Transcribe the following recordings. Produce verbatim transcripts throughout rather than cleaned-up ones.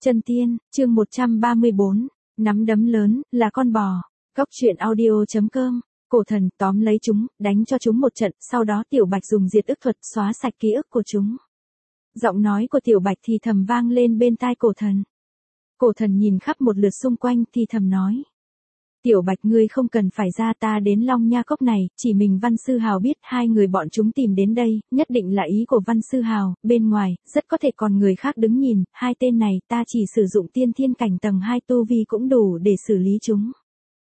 Chân tiên, chương một trăm ba mươi bốn, nắm đấm lớn, là con bò. Góc truyện audio.com, cổ thần tóm lấy chúng, đánh cho chúng một trận, sau đó Tiểu Bạch dùng diệt ức thuật xóa sạch ký ức của chúng. Giọng nói của Tiểu Bạch thì thầm vang lên bên tai cổ thần. Cổ thần nhìn khắp một lượt xung quanh thì thầm nói. Tiểu Bạch, ngươi không cần phải ra, ta đến Long Nha Cốc này, chỉ mình Văn Sư Hào biết hai người bọn chúng tìm đến đây, nhất định là ý của Văn Sư Hào, bên ngoài, rất có thể còn người khác đứng nhìn, hai tên này ta chỉ sử dụng tiên thiên cảnh tầng hai tu vi cũng đủ để xử lý chúng.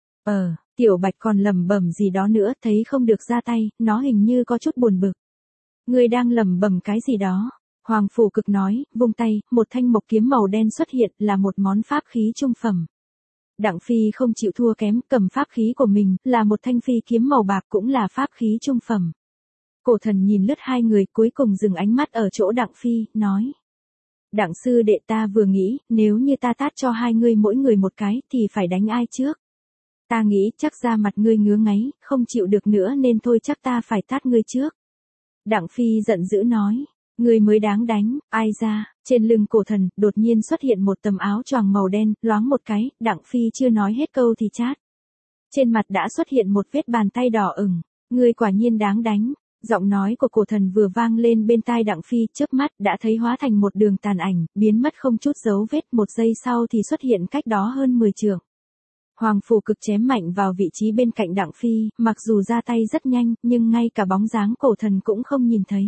Ờ, Tiểu Bạch còn lẩm bẩm gì đó nữa, thấy không được ra tay, nó hình như có chút buồn bực. Ngươi đang lẩm bẩm cái gì đó? Hoàng Phủ Cực nói, vung tay, một thanh mộc kiếm màu đen xuất hiện, là một món pháp khí trung phẩm. Đặng Phi không chịu thua kém, cầm pháp khí của mình, là một thanh phi kiếm màu bạc cũng là pháp khí trung phẩm. Cổ thần nhìn lướt hai người, cuối cùng dừng ánh mắt ở chỗ Đặng Phi, nói. Đặng sư đệ, ta vừa nghĩ, nếu như ta tát cho hai ngươi mỗi người một cái, thì phải đánh ai trước? Ta nghĩ chắc da mặt ngươi ngứa ngáy, không chịu được nữa nên thôi chắc ta phải tát ngươi trước. Đặng Phi giận dữ nói. Người mới đáng đánh, ai ra, trên lưng cổ thần, đột nhiên xuất hiện một tấm áo choàng màu đen, loáng một cái, Đặng Phi chưa nói hết câu thì chát. Trên mặt đã xuất hiện một vết bàn tay đỏ ửng, người quả nhiên đáng đánh, giọng nói của cổ thần vừa vang lên bên tai Đặng Phi, chớp mắt, đã thấy hóa thành một đường tàn ảnh, biến mất không chút dấu vết, một giây sau thì xuất hiện cách đó hơn mười trượng. Hoàng Phủ Cực chém mạnh vào vị trí bên cạnh Đặng Phi, mặc dù ra tay rất nhanh, nhưng ngay cả bóng dáng cổ thần cũng không nhìn thấy.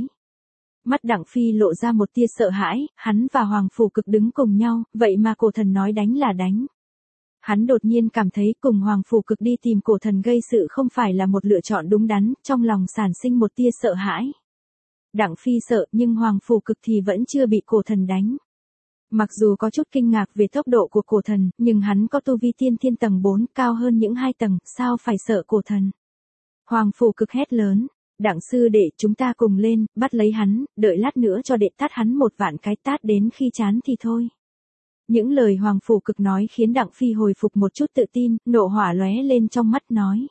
Mắt Đặng Phi lộ ra một tia sợ hãi, hắn và Hoàng Phủ Cực đứng cùng nhau, vậy mà cổ thần nói đánh là đánh. Hắn đột nhiên cảm thấy cùng Hoàng Phủ Cực đi tìm cổ thần gây sự không phải là một lựa chọn đúng đắn, trong lòng sản sinh một tia sợ hãi. Đặng Phi sợ nhưng Hoàng Phủ Cực thì vẫn chưa bị cổ thần đánh. Mặc dù có chút kinh ngạc về tốc độ của cổ thần, nhưng hắn có tu vi tiên thiên tầng bốn, cao hơn những hai tầng, sao phải sợ cổ thần. Hoàng Phủ Cực hét lớn. Đặng sư đệ, chúng ta cùng lên, bắt lấy hắn, đợi lát nữa cho đệ tát hắn một vạn cái tát đến khi chán thì thôi. Những lời Hoàng Phủ Cực nói khiến Đặng Phi hồi phục một chút tự tin, nộ hỏa lóe lên trong mắt nói.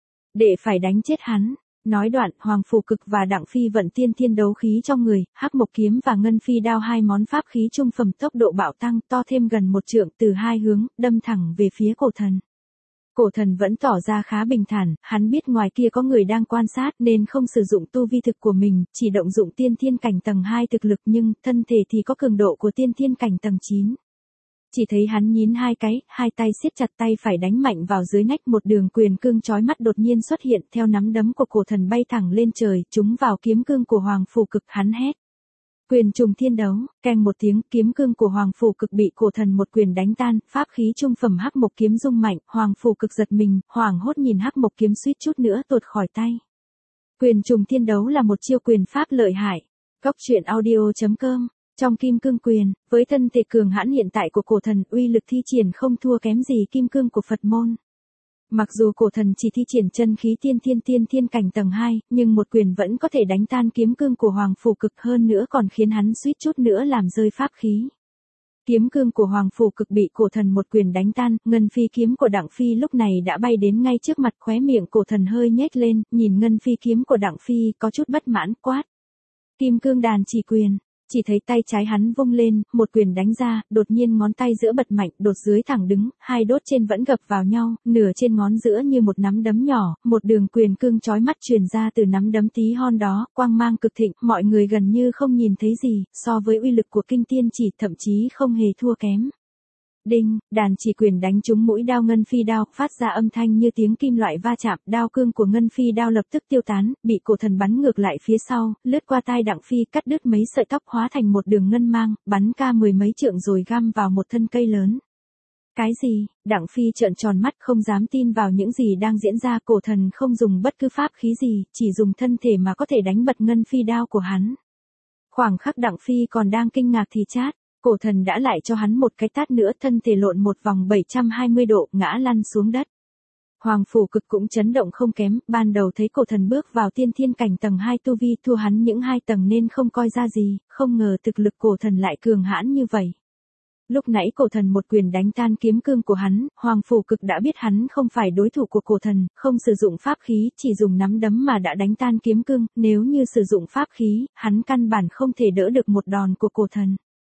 Đệ phải đánh chết hắn. Nói đoạn, Hoàng Phủ Cực và Đặng Phi vận tiên thiên đấu khí trong người, hắc mộc kiếm và ngân phi đao hai món pháp khí trung phẩm tốc độ bạo tăng to thêm gần một trượng từ hai hướng, đâm thẳng về phía cổ thần. Cổ thần vẫn tỏ ra khá bình thản, hắn biết ngoài kia có người đang quan sát nên không sử dụng tu vi thực của mình, chỉ động dụng tiên thiên cảnh tầng hai thực lực nhưng thân thể thì có cường độ của tiên thiên cảnh tầng chín. Chỉ thấy hắn nhín hai cái, hai tay siết chặt tay phải đánh mạnh vào dưới nách, một đường quyền cương chói mắt đột nhiên xuất hiện theo nắm đấm của cổ thần bay thẳng lên trời, trúng vào kiếm cương của Hoàng Phủ Cực, hắn hét. Quyền trùng thiên đấu, keng một tiếng, kiếm cương của Hoàng Phủ Cực bị cổ thần một quyền đánh tan, pháp khí trung phẩm hắc mộc kiếm rung mạnh, Hoàng Phủ Cực giật mình, hoảng hốt nhìn hắc mộc kiếm suýt chút nữa tuột khỏi tay. Quyền trùng thiên đấu là một chiêu quyền pháp lợi hại. Góc truyện audio.com, trong kim cương quyền, với thân thể cường hãn hiện tại của cổ thần, uy lực thi triển không thua kém gì kim cương của Phật môn. Mặc dù cổ thần chỉ thi triển chân khí tiên thiên tiên thiên cảnh tầng hai, nhưng một quyền vẫn có thể đánh tan kiếm cương của Hoàng Phủ Cực, hơn nữa còn khiến hắn suýt chút nữa làm rơi pháp khí. Kiếm cương của Hoàng Phủ Cực bị cổ thần một quyền đánh tan, ngân phi kiếm của Đặng Phi lúc này đã bay đến ngay trước mặt, khóe miệng cổ thần hơi nhếch lên, nhìn ngân phi kiếm của Đặng Phi có chút bất mãn, quát. Kim cương đàn chỉ quyền. Chỉ thấy tay trái hắn vung lên, một quyền đánh ra, đột nhiên ngón tay giữa bật mạnh, đột dưới thẳng đứng, hai đốt trên vẫn gập vào nhau, nửa trên ngón giữa như một nắm đấm nhỏ, một đường quyền cương chói mắt truyền ra từ nắm đấm tí hon đó, quang mang cực thịnh, mọi người gần như không nhìn thấy gì, so với uy lực của kinh tiên chỉ thậm chí không hề thua kém. Đinh, đàn chỉ quyền đánh trúng mũi đao ngân phi đao, phát ra âm thanh như tiếng kim loại va chạm, đao cương của ngân phi đao lập tức tiêu tán, bị cổ thần bắn ngược lại phía sau, lướt qua tai Đặng Phi, cắt đứt mấy sợi tóc hóa thành một đường ngân mang, bắn ca mười mấy trượng rồi găm vào một thân cây lớn. Cái gì? Đặng Phi trợn tròn mắt không dám tin vào những gì đang diễn ra, cổ thần không dùng bất cứ pháp khí gì, chỉ dùng thân thể mà có thể đánh bật ngân phi đao của hắn. Khoảng khắc Đặng Phi còn đang kinh ngạc thì chát. Cổ thần đã lại cho hắn một cái tát nữa, thân thể lộn một vòng bảy trăm hai mươi độ, ngã lăn xuống đất. Hoàng Phủ Cực cũng chấn động không kém, ban đầu thấy cổ thần bước vào tiên thiên cảnh tầng hai tu vi thua hắn những hai tầng nên không coi ra gì, không ngờ thực lực cổ thần lại cường hãn như vậy. Lúc nãy cổ thần một quyền đánh tan kiếm cương của hắn, Hoàng Phủ Cực đã biết hắn không phải đối thủ của cổ thần, không sử dụng pháp khí, chỉ dùng nắm đấm mà đã đánh tan kiếm cương, nếu như sử dụng pháp khí, hắn căn bản không thể đỡ được một đòn của cổ thần.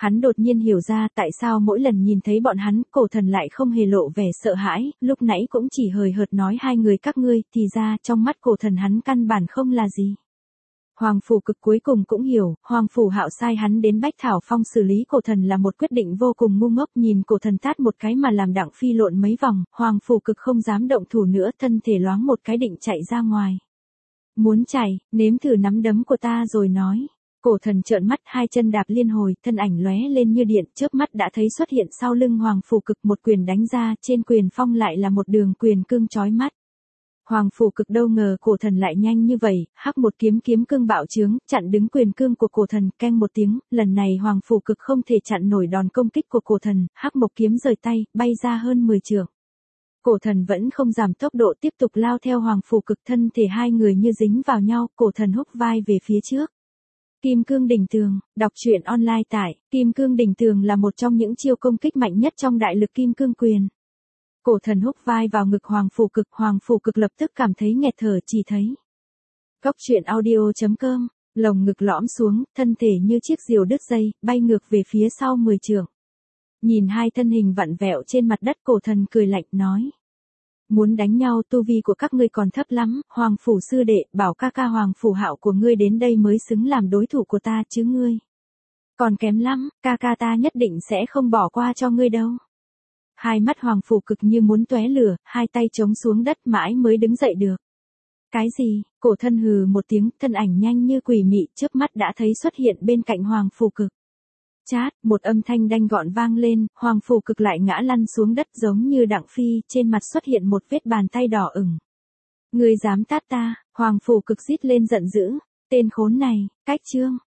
Hắn đột nhiên hiểu ra tại sao mỗi lần nhìn thấy bọn hắn, cổ thần lại không hề lộ vẻ sợ hãi, lúc nãy cũng chỉ hời hợt nói hai người các ngươi, thì ra trong mắt cổ thần hắn căn bản không là gì. Hoàng Phủ Cực cuối cùng cũng hiểu, Hoàng Phủ Hạo sai hắn đến Bách Thảo Phong xử lý cổ thần là một quyết định vô cùng ngu ngốc, nhìn cổ thần tát một cái mà làm Đặng Phi lộn mấy vòng, Hoàng Phủ Cực không dám động thủ nữa, thân thể loáng một cái định chạy ra ngoài. Muốn chạy, nếm thử nắm đấm của ta rồi nói. Cổ thần trợn mắt, hai chân đạp liên hồi, thân ảnh lóe lên như điện, chớp mắt đã thấy xuất hiện sau lưng Hoàng Phủ Cực, một quyền đánh ra, trên quyền phong lại là một đường quyền cương chói mắt. Hoàng Phủ Cực đâu ngờ cổ thần lại nhanh như vậy, hắc một kiếm kiếm cương bạo trướng, chặn đứng quyền cương của cổ thần, keng một tiếng, lần này Hoàng Phủ Cực không thể chặn nổi đòn công kích của cổ thần, hắc một kiếm rời tay, bay ra hơn mười trượng. Cổ thần vẫn không giảm tốc độ, tiếp tục lao theo Hoàng Phủ Cực, thân thể hai người như dính vào nhau, cổ thần húc vai về phía trước. Kim Cương Đỉnh Tường, đọc truyện online tại Kim Cương Đỉnh Tường là một trong những chiêu công kích mạnh nhất trong đại lực Kim Cương Quyền. Cổ thần húc vai vào ngực Hoàng Phủ Cực, Hoàng Phủ Cực lập tức cảm thấy nghẹt thở, chỉ thấy. Góc truyện audio chấm com, lồng ngực lõm xuống, thân thể như chiếc diều đứt dây, bay ngược về phía sau mười trượng. Nhìn hai thân hình vặn vẹo trên mặt đất, cổ thần cười lạnh nói. Muốn đánh nhau, tu vi của các ngươi còn thấp lắm, Hoàng Phủ sư đệ, bảo ca ca Hoàng Phủ Hạo của ngươi đến đây mới xứng làm đối thủ của ta chứ ngươi. Còn kém lắm, ca ca ta nhất định sẽ không bỏ qua cho ngươi đâu. Hai mắt Hoàng Phủ Cực như muốn tóe lửa, hai tay chống xuống đất mãi mới đứng dậy được. Cái gì? Cổ thân hừ một tiếng, thân ảnh nhanh như quỷ mị, chớp mắt đã thấy xuất hiện bên cạnh Hoàng Phủ Cực. Chát, một âm thanh đanh gọn vang lên, Hoàng Phủ Cực lại ngã lăn xuống đất giống như Đặng Phi, trên mặt xuất hiện một vết bàn tay đỏ ửng. Ngươi dám tát ta? Hoàng Phủ Cực rít lên giận dữ, tên khốn này, cách chương.